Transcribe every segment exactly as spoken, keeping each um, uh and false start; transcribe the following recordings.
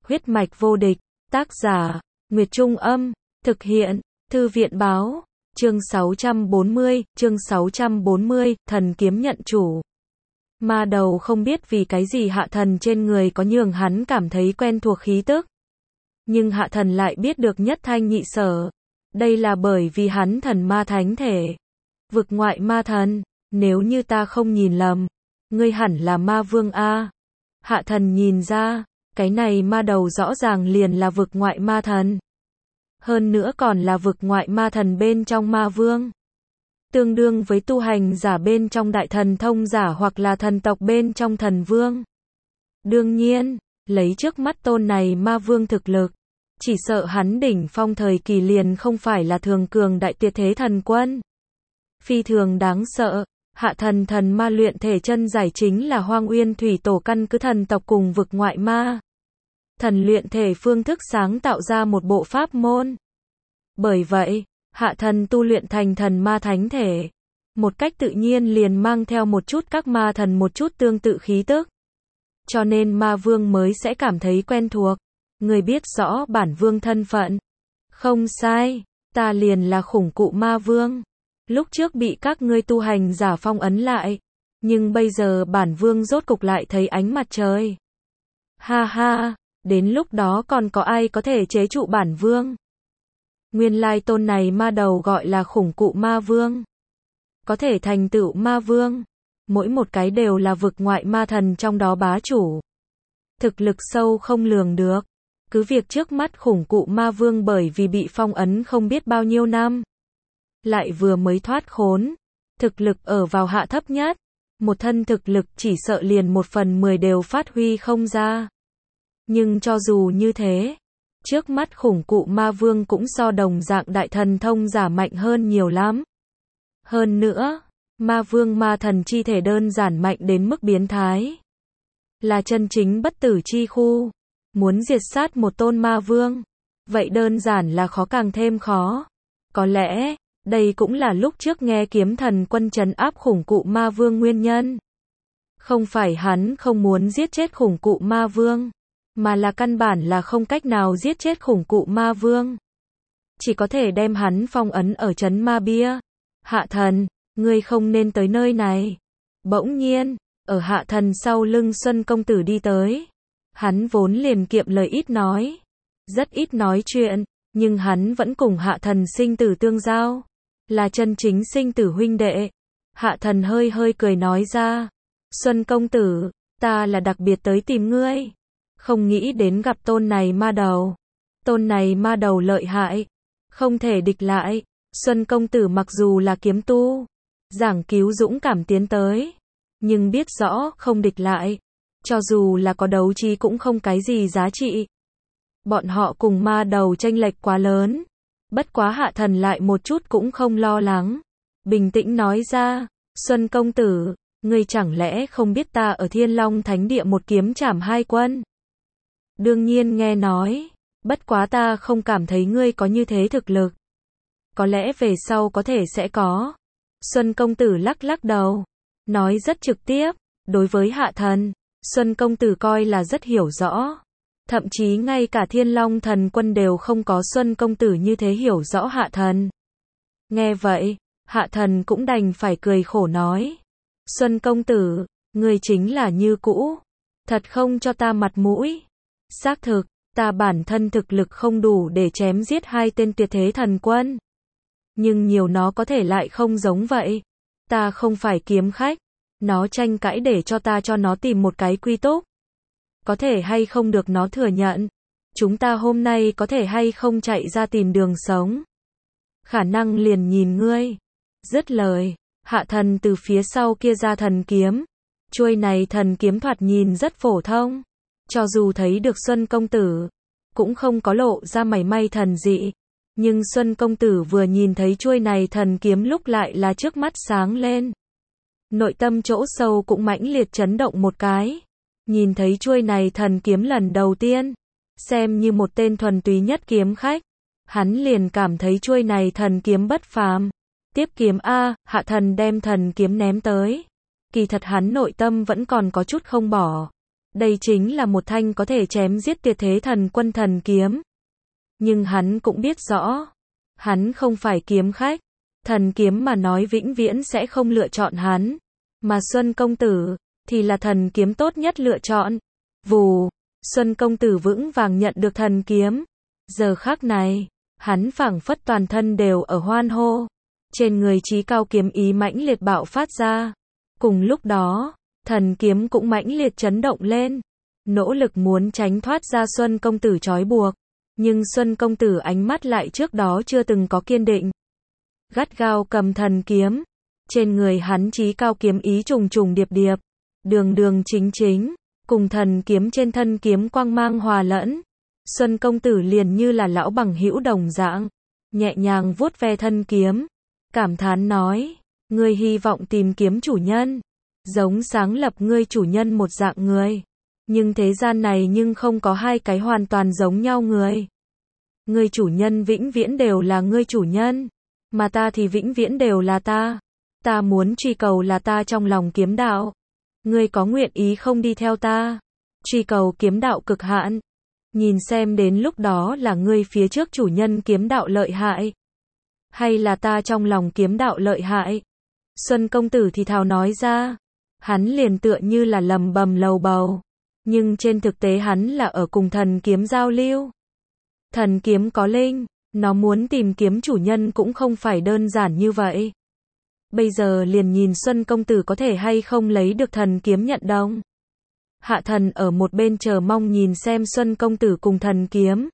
Huyết mạch vô địch, tác giả, Nguyệt Trung Âm, thực hiện, Thư viện báo, chương sáu trăm bốn mươi, chương sáu trăm bốn mươi, thần kiếm nhận chủ. Ma đầu không biết vì cái gì hạ thần trên người có nhường hắn cảm thấy quen thuộc khí tức. Nhưng hạ thần lại biết được nhất thanh nhị sở. Đây là bởi vì hắn thần ma thánh thể. Vực ngoại ma thần, nếu như ta không nhìn lầm, ngươi hẳn là ma vương A. Hạ thần nhìn ra, cái này ma đầu rõ ràng liền là vực ngoại ma thần. Hơn nữa còn là vực ngoại ma thần bên trong ma vương. Tương đương với tu hành giả bên trong đại thần thông giả hoặc là thần tộc bên trong thần vương. Đương nhiên, lấy trước mắt tôn này ma vương thực lực, chỉ sợ hắn đỉnh phong thời kỳ liền không phải là thường cường đại tuyệt thế thần quân. Phi thường đáng sợ, hạ thần thần ma luyện thể chân giải chính là Hoang Uyên Thủy Tổ căn cứ thần tộc cùng vực ngoại ma thần luyện thể phương thức sáng tạo ra một bộ pháp môn. Bởi vậy, hạ thần tu luyện thành thần ma thánh thể, một cách tự nhiên liền mang theo một chút các ma thần một chút tương tự khí tức. Cho nên ma vương mới sẽ cảm thấy quen thuộc. Người biết rõ bản vương thân phận. Không sai, ta liền là khủng cụ ma vương. Lúc trước bị các ngươi tu hành giả phong ấn lại, nhưng bây giờ bản vương rốt cục lại thấy ánh mặt trời. Ha ha, đến lúc đó còn có ai có thể chế trụ bản vương? Nguyên lai tôn này ma đầu gọi là khủng cụ ma vương. Có thể thành tựu ma vương, mỗi một cái đều là vực ngoại ma thần trong đó bá chủ. Thực lực sâu không lường được. Cứ việc trước mắt khủng cụ ma vương bởi vì bị phong ấn không biết bao nhiêu năm, lại vừa mới thoát khốn, thực lực ở vào hạ thấp nhất, một thân thực lực chỉ sợ liền một phần mười đều phát huy không ra. Nhưng cho dù như thế, trước mắt khủng cụ ma vương cũng so đồng dạng đại thần thông giả mạnh hơn nhiều lắm. Hơn nữa, ma vương ma thần chi thể đơn giản mạnh đến mức biến thái. Là chân chính bất tử chi khu. Muốn diệt sát một tôn ma vương, vậy đơn giản là khó càng thêm khó. Có lẽ, đây cũng là lúc trước nghe kiếm thần quân trấn áp khủng cụ ma vương nguyên nhân. Không phải hắn không muốn giết chết khủng cụ ma vương, mà là căn bản là không cách nào giết chết khủng cụ ma vương. Chỉ có thể đem hắn phong ấn ở trấn ma bia. Hạ thần, ngươi không nên tới nơi này. Bỗng nhiên, ở hạ thần sau lưng Xuân công tử đi tới. Hắn vốn liền kiệm lời ít nói, rất ít nói chuyện, nhưng hắn vẫn cùng hạ thần sinh tử tương giao, là chân chính sinh tử huynh đệ. Hạ thần hơi hơi cười nói ra, Xuân công tử, ta là đặc biệt tới tìm ngươi, không nghĩ đến gặp tôn này ma đầu. Tôn này ma đầu lợi hại, không thể địch lại. Xuân công tử mặc dù là kiếm tu, giảng cứu dũng cảm tiến tới, nhưng biết rõ không địch lại. Cho dù là có đấu trí cũng không cái gì giá trị. Bọn họ cùng ma đầu chênh lệch quá lớn. Bất quá hạ thần lại một chút cũng không lo lắng. Bình tĩnh nói ra, Xuân công tử, ngươi chẳng lẽ không biết ta ở Thiên Long Thánh Địa một kiếm trảm hai quân? Đương nhiên nghe nói, bất quá ta không cảm thấy ngươi có như thế thực lực. Có lẽ về sau có thể sẽ có. Xuân công tử lắc lắc đầu, nói rất trực tiếp, đối với hạ thần. Xuân công tử coi là rất hiểu rõ. Thậm chí ngay cả Thiên Long thần quân đều không có Xuân công tử như thế hiểu rõ hạ thần. Nghe vậy, hạ thần cũng đành phải cười khổ nói. Xuân công tử, ngươi chính là như cũ. Thật không cho ta mặt mũi. Xác thực, ta bản thân thực lực không đủ để chém giết hai tên tuyệt thế thần quân. Nhưng nhiều nó có thể lại không giống vậy. Ta không phải kiếm khách. Nó tranh cãi để cho ta cho nó tìm một cái quy túc. Có thể hay không được nó thừa nhận. Chúng ta hôm nay có thể hay không chạy ra tìm đường sống. Khả năng liền nhìn ngươi. Dứt lời, hạ thần từ phía sau kia ra thần kiếm. Chuôi này thần kiếm thoạt nhìn rất phổ thông. Cho dù thấy được Xuân công tử, cũng không có lộ ra mảy may thần dị. Nhưng Xuân công tử vừa nhìn thấy chuôi này thần kiếm lúc lại là trước mắt sáng lên. Nội tâm chỗ sâu cũng mãnh liệt chấn động một cái. Nhìn thấy chuôi này thần kiếm lần đầu tiên, xem như một tên thuần túy nhất kiếm khách, hắn liền cảm thấy chuôi này thần kiếm bất phàm. Tiếp kiếm a, hạ thần đem thần kiếm ném tới. Kỳ thật hắn nội tâm vẫn còn có chút không bỏ. Đây chính là một thanh có thể chém giết tuyệt thế thần quân thần kiếm. Nhưng hắn cũng biết rõ, hắn không phải kiếm khách, thần kiếm mà nói vĩnh viễn sẽ không lựa chọn hắn, mà Xuân công tử thì là thần kiếm tốt nhất lựa chọn. Vù, Xuân công tử vững vàng nhận được thần kiếm. Giờ khắc này, hắn phảng phất toàn thân đều ở hoan hô, trên người chí cao kiếm ý mãnh liệt bạo phát ra. Cùng lúc đó, thần kiếm cũng mãnh liệt chấn động lên, nỗ lực muốn tránh thoát ra Xuân công tử trói buộc. Nhưng Xuân công tử ánh mắt lại trước đó chưa từng có kiên định, gắt gao cầm thần kiếm, trên người hắn chí cao kiếm ý trùng trùng điệp điệp, đường đường chính chính, cùng thần kiếm trên thân kiếm quang mang hòa lẫn. Xuân công tử liền như là lão bằng hữu đồng dạng, nhẹ nhàng vuốt ve thân kiếm, cảm thán nói, ngươi hy vọng tìm kiếm chủ nhân, giống sáng lập ngươi chủ nhân một dạng người. Nhưng thế gian này nhưng không có hai cái hoàn toàn giống nhau người. Ngươi chủ nhân vĩnh viễn đều là ngươi chủ nhân, mà ta thì vĩnh viễn đều là ta. Ta muốn truy cầu là ta trong lòng kiếm đạo. Ngươi có nguyện ý không đi theo ta, truy cầu kiếm đạo cực hạn, nhìn xem đến lúc đó là ngươi phía trước chủ nhân kiếm đạo lợi hại, hay là ta trong lòng kiếm đạo lợi hại. Xuân công tử thì thào nói ra, hắn liền tựa như là lầm bầm lầu bầu, nhưng trên thực tế hắn là ở cùng thần kiếm giao lưu. Thần kiếm có linh, nó muốn tìm kiếm chủ nhân cũng không phải đơn giản như vậy. Bây giờ liền nhìn Xuân công tử có thể hay không lấy được thần kiếm nhận đồng. Hạ thần ở một bên chờ mong nhìn xem Xuân công tử cùng thần kiếm.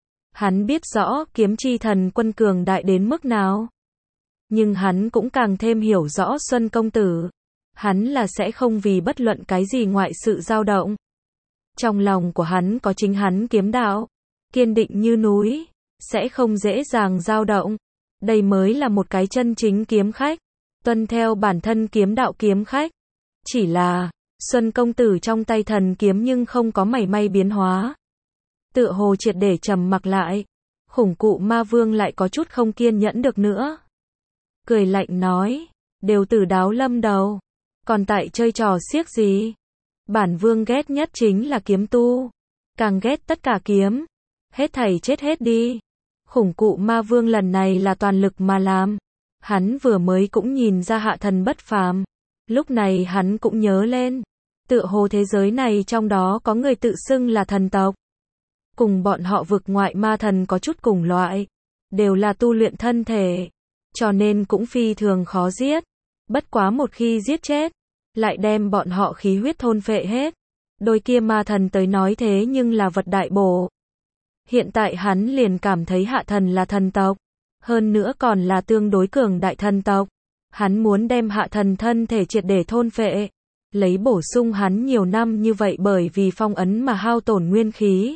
Hắn biết rõ kiếm chi thần quân cường đại đến mức nào. Nhưng hắn cũng càng thêm hiểu rõ Xuân công tử. Hắn là sẽ không vì bất luận cái gì ngoại sự dao động. Trong lòng của hắn có chính hắn kiếm đạo, kiên định như núi, sẽ không dễ dàng dao động. Đây mới là một cái chân chính kiếm khách, tuân theo bản thân kiếm đạo kiếm khách. Chỉ là, Xuân công tử trong tay thần kiếm nhưng không có mảy may biến hóa. Tựa hồ triệt để trầm mặc lại, khủng cụ ma vương lại có chút không kiên nhẫn được nữa. Cười lạnh nói, đều tử đáo lâm đầu, còn tại chơi trò xiếc gì? Bản vương ghét nhất chính là kiếm tu, càng ghét tất cả kiếm, hết thảy chết hết đi. Khủng cụ ma vương lần này là toàn lực mà làm. Hắn vừa mới cũng nhìn ra hạ thần bất phàm, lúc này hắn cũng nhớ lên, tựa hồ thế giới này trong đó có người tự xưng là thần tộc, cùng bọn họ vực ngoại ma thần có chút cùng loại, đều là tu luyện thân thể, cho nên cũng phi thường khó giết. Bất quá một khi giết chết, lại đem bọn họ khí huyết thôn phệ hết. Đôi kia ma thần tới nói thế nhưng là vật đại bổ. Hiện tại hắn liền cảm thấy hạ thần là thần tộc, hơn nữa còn là tương đối cường đại thần tộc. Hắn muốn đem hạ thần thân thể triệt để thôn phệ, lấy bổ sung hắn nhiều năm như vậy bởi vì phong ấn mà hao tổn nguyên khí.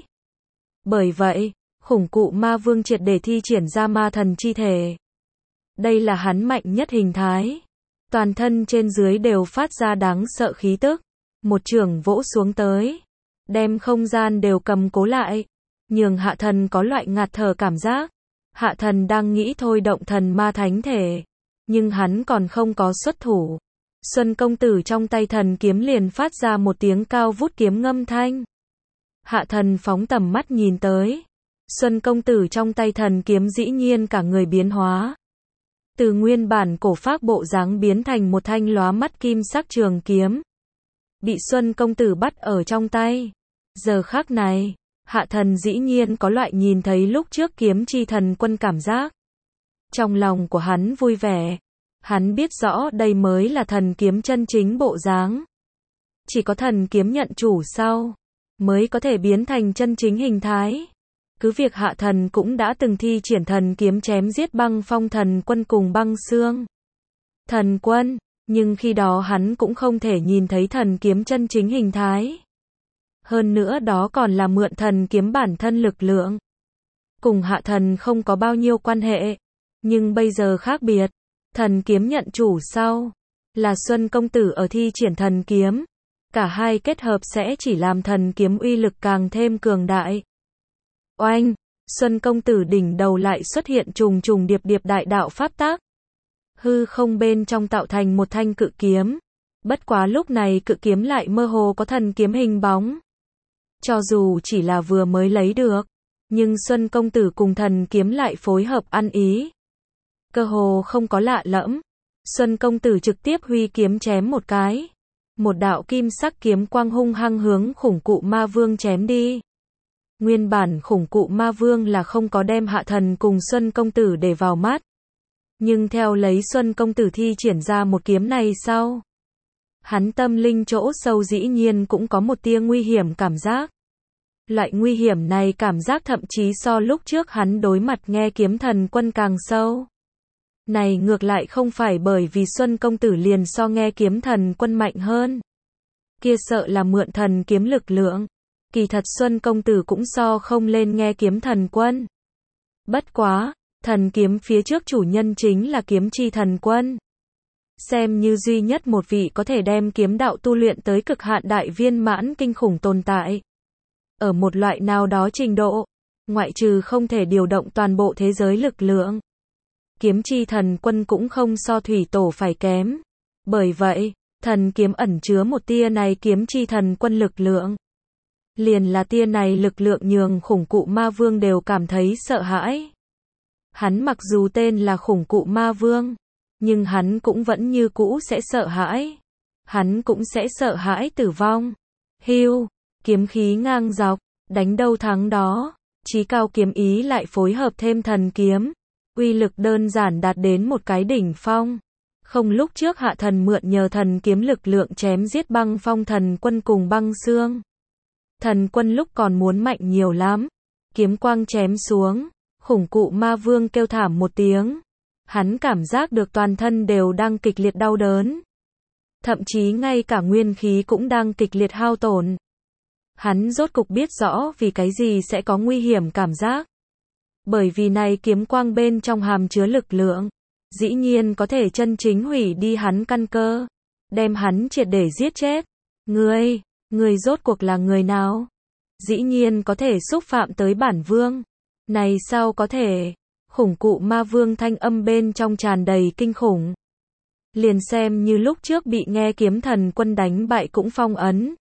Bởi vậy, khủng cụ ma vương triệt để thi triển ra ma thần chi thể. Đây là hắn mạnh nhất hình thái. Toàn thân trên dưới đều phát ra đáng sợ khí tức. Một chưởng vỗ xuống tới, đem không gian đều cầm cố lại, nhường hạ thần có loại ngạt thở cảm giác. Hạ thần đang nghĩ thôi động thần ma thánh thể, nhưng hắn còn không có xuất thủ. Xuân công tử trong tay thần kiếm liền phát ra một tiếng cao vút kiếm ngâm thanh. Hạ thần phóng tầm mắt nhìn tới. Xuân công tử trong tay thần kiếm dĩ nhiên cả người biến hóa. Từ nguyên bản cổ phác bộ dáng biến thành một thanh lóa mắt kim sắc trường kiếm. Bị Xuân công tử bắt ở trong tay. Giờ khắc này, hạ thần dĩ nhiên có loại nhìn thấy lúc trước kiếm chi thần quân cảm giác. Trong lòng của hắn vui vẻ. Hắn biết rõ đây mới là thần kiếm chân chính bộ dáng. Chỉ có thần kiếm nhận chủ sau, mới có thể biến thành chân chính hình thái. Cứ việc hạ thần cũng đã từng thi triển thần kiếm chém giết băng phong thần quân cùng băng xương thần quân, nhưng khi đó hắn cũng không thể nhìn thấy thần kiếm chân chính hình thái. Hơn nữa đó còn là mượn thần kiếm bản thân lực lượng. Cùng hạ thần không có bao nhiêu quan hệ. Nhưng bây giờ khác biệt. Thần kiếm nhận chủ sau, là Xuân công tử ở thi triển thần kiếm. Cả hai kết hợp sẽ chỉ làm thần kiếm uy lực càng thêm cường đại. Oanh, Xuân công tử đỉnh đầu lại xuất hiện trùng trùng điệp điệp đại đạo pháp tác. Hư không bên trong tạo thành một thanh cự kiếm. Bất quá lúc này cự kiếm lại mơ hồ có thần kiếm hình bóng. Cho dù chỉ là vừa mới lấy được, nhưng Xuân công tử cùng thần kiếm lại phối hợp ăn ý. Cơ hồ không có lạ lẫm. Xuân công tử trực tiếp huy kiếm chém một cái. Một đạo kim sắc kiếm quang hung hăng hướng khủng cụ ma vương chém đi. Nguyên bản khủng cụ ma vương là không có đem Hạ Thần cùng Xuân công tử để vào mắt. Nhưng theo lấy Xuân công tử thi triển ra một kiếm này sau, hắn tâm linh chỗ sâu dĩ nhiên cũng có một tia nguy hiểm cảm giác. Loại nguy hiểm này cảm giác thậm chí so lúc trước hắn đối mặt nghe kiếm thần quân càng sâu. Này ngược lại không phải bởi vì Xuân công tử liền so nghe kiếm thần quân mạnh hơn. Kia sợ là mượn thần kiếm lực lượng. Kỳ thật Xuân công tử cũng so không lên nghe kiếm thần quân. Bất quá, thần kiếm phía trước chủ nhân chính là kiếm chi thần quân. Xem như duy nhất một vị có thể đem kiếm đạo tu luyện tới cực hạn đại viên mãn kinh khủng tồn tại. Ở một loại nào đó trình độ, ngoại trừ không thể điều động toàn bộ thế giới lực lượng. Kiếm chi thần quân cũng không so thủy tổ phải kém. Bởi vậy, thần kiếm ẩn chứa một tia này kiếm chi thần quân lực lượng. Liền là tia này lực lượng nhường khủng cụ ma vương đều cảm thấy sợ hãi. Hắn mặc dù tên là khủng cụ ma vương, nhưng hắn cũng vẫn như cũ sẽ sợ hãi. Hắn cũng sẽ sợ hãi tử vong. Hưu, kiếm khí ngang dọc, đánh đâu thắng đó. Chí cao kiếm ý lại phối hợp thêm thần kiếm. Uy lực đơn giản đạt đến một cái đỉnh phong. Không lúc trước Hạ Thần mượn nhờ thần kiếm lực lượng chém giết băng phong thần quân cùng băng xương. Thần quân lúc còn muốn mạnh nhiều lắm. Kiếm quang chém xuống, khủng cụ ma vương kêu thảm một tiếng. Hắn cảm giác được toàn thân đều đang kịch liệt đau đớn. Thậm chí ngay cả nguyên khí cũng đang kịch liệt hao tổn. Hắn rốt cục biết rõ vì cái gì sẽ có nguy hiểm cảm giác. Bởi vì này kiếm quang bên trong hàm chứa lực lượng, dĩ nhiên có thể chân chính hủy đi hắn căn cơ, đem hắn triệt để giết chết. Ngươi, ngươi rốt cuộc là người nào? Dĩ nhiên có thể xúc phạm tới bản vương. Này sao có thể? Khủng cụ ma vương thanh âm bên trong tràn đầy kinh khủng. Liền xem như lúc trước bị nghe kiếm thần quân đánh bại cũng phong ấn.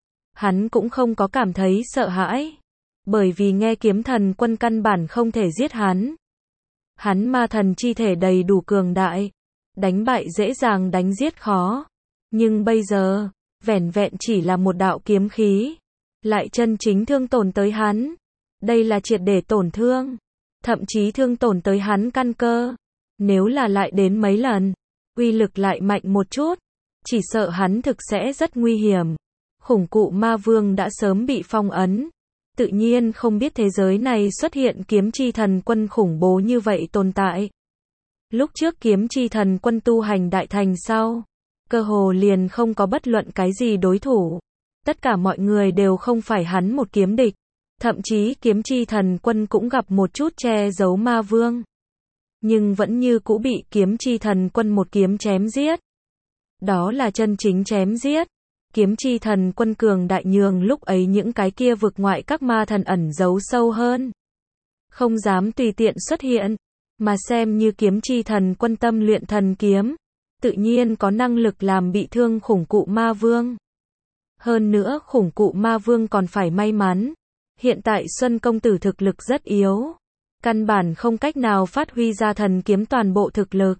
Hắn cũng không có cảm thấy sợ hãi. Bởi vì nghe kiếm thần quân căn bản không thể giết hắn. Hắn ma thần chi thể đầy đủ cường đại. Đánh bại dễ dàng đánh giết khó. Nhưng bây giờ, vẻn vẹn chỉ là một đạo kiếm khí. Lại chân chính thương tổn tới hắn. Đây là triệt để tổn thương. Thậm chí thương tổn tới hắn căn cơ. Nếu là lại đến mấy lần, uy lực lại mạnh một chút. Chỉ sợ hắn thực sẽ rất nguy hiểm. Khủng cụ ma vương đã sớm bị phong ấn. Tự nhiên không biết thế giới này xuất hiện kiếm chi thần quân khủng bố như vậy tồn tại. Lúc trước kiếm chi thần quân tu hành đại thành sau, cơ hồ liền không có bất luận cái gì đối thủ. Tất cả mọi người đều không phải hắn một kiếm địch. Thậm chí kiếm chi thần quân cũng gặp một chút che giấu ma vương. Nhưng vẫn như cũ bị kiếm chi thần quân một kiếm chém giết. Đó là chân chính chém giết. Kiếm chi thần quân cường đại nhường lúc ấy những cái kia vực ngoại các ma thần ẩn giấu sâu hơn. Không dám tùy tiện xuất hiện. Mà xem như kiếm chi thần quân tâm luyện thần kiếm. Tự nhiên có năng lực làm bị thương khủng cụ ma vương. Hơn nữa khủng cụ ma vương còn phải may mắn. Hiện tại Xuân công tử thực lực rất yếu. Căn bản không cách nào phát huy ra thần kiếm toàn bộ thực lực.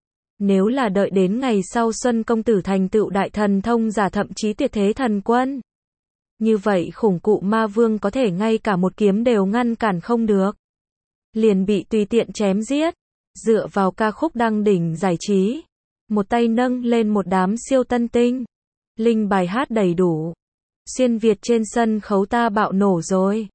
Nếu là đợi đến ngày sau Xuân công tử thành tựu đại thần thông giả thậm chí tuyệt thế thần quân. Như vậy khủng cụ ma vương có thể ngay cả một kiếm đều ngăn cản không được. Liền bị tùy tiện chém giết. Dựa vào ca khúc đăng đỉnh giải trí. Một tay nâng lên một đám siêu tân tinh. Linh bài hát đầy đủ. Xuyên Việt trên sân khấu ta bạo nổ rồi.